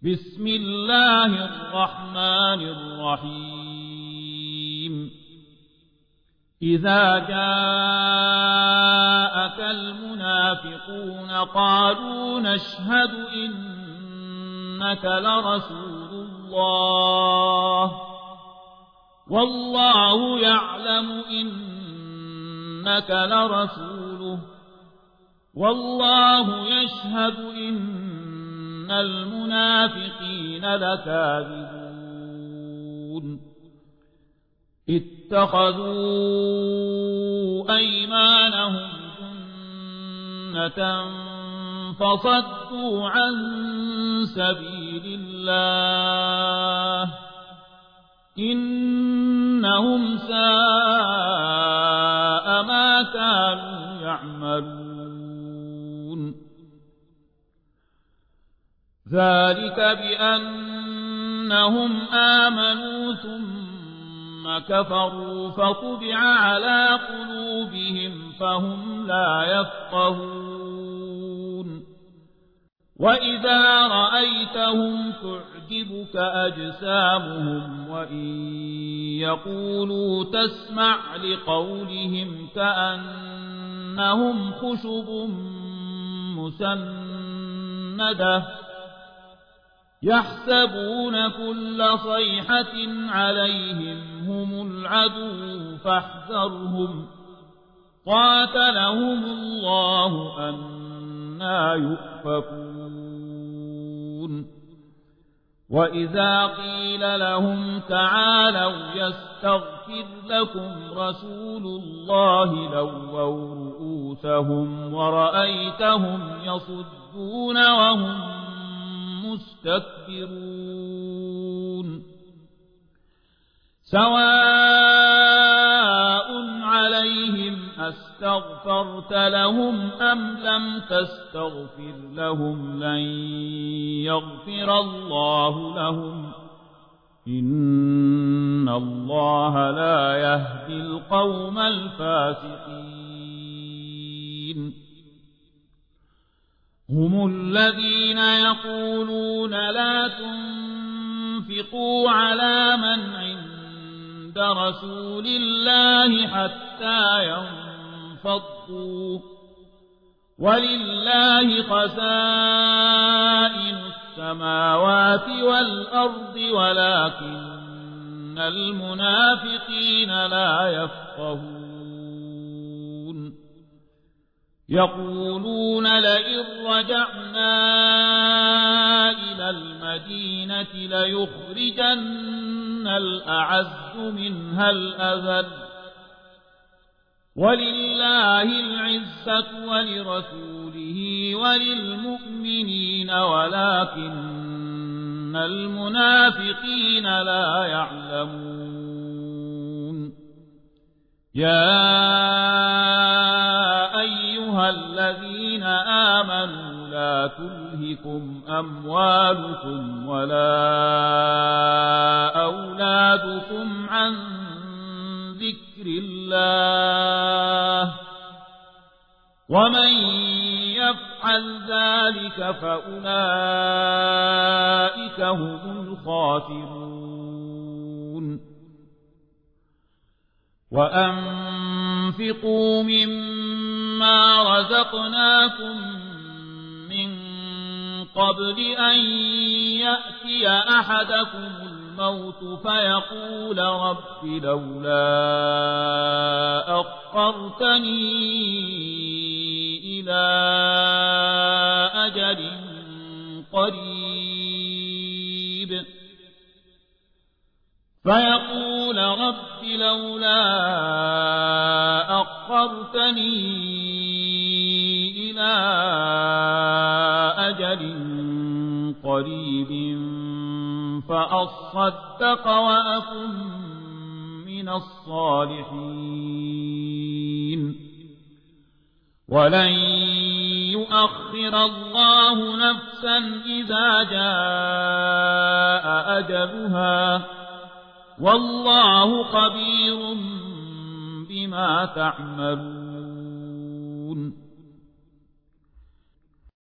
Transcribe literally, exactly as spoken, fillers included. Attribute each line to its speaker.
Speaker 1: بسم الله الرحمن الرحيم إذا جاءك المنافقون قالوا نشهد إنك لرسول الله والله يعلم إنك لرسوله والله يشهد إن المنافقين لكاذبون اتخذوا أيمانهم جنة فصدوا عن سبيل الله إنهم ساء ما كانوا يعملون ذلك بأنهم آمنوا ثم كفروا فطبع على قلوبهم فهم لا يفقهون وإذا رأيتهم تعجبك أجسامهم وإن يقولوا تسمع لقولهم كأنهم خشب مسندة يحسبون كل صيحة عليهم هم العدو فاحذرهم قاتلهم الله أنى يؤفكون وإذا قيل لهم تعالوا يستغفر لكم رسول الله لووا رؤوسهم ورأيتهم يصدون وهم مستكبرون سواء عليهم أستغفرت لهم أم لم تستغفر لهم لن يغفر الله لهم إن الله لا يهدي القوم الفاسقين هم الذين يقولون لا تنفقوا على من عند رسول الله حتى ينفضوا ولله خزائن السماوات والأرض ولكن المنافقين لا يفقهون يقولون لئن رجعنا إلى المدينة ليخرجن الأعز منها الأذل ولله العزة ولرسوله وللمؤمنين ولكن المنافقين لا يعلمون يا أيها الذين آمنوا لا تلهكم أموالكم ولا أولادكم عن ذكر الله ومن يفعل ذلك فأولئك هم الخاسرون وأنفقوا مما رزقناكم من قبل أن يأتي أحدكم الموت فيقول رب لولا أخرتني إلى أجل قريب فيقول رب لولا أخرتني إلى أجل قريب فأصدق وأكن من الصالحين ولن يؤخر الله نفسا إذا جاء أجلها والله خبير بما تعملون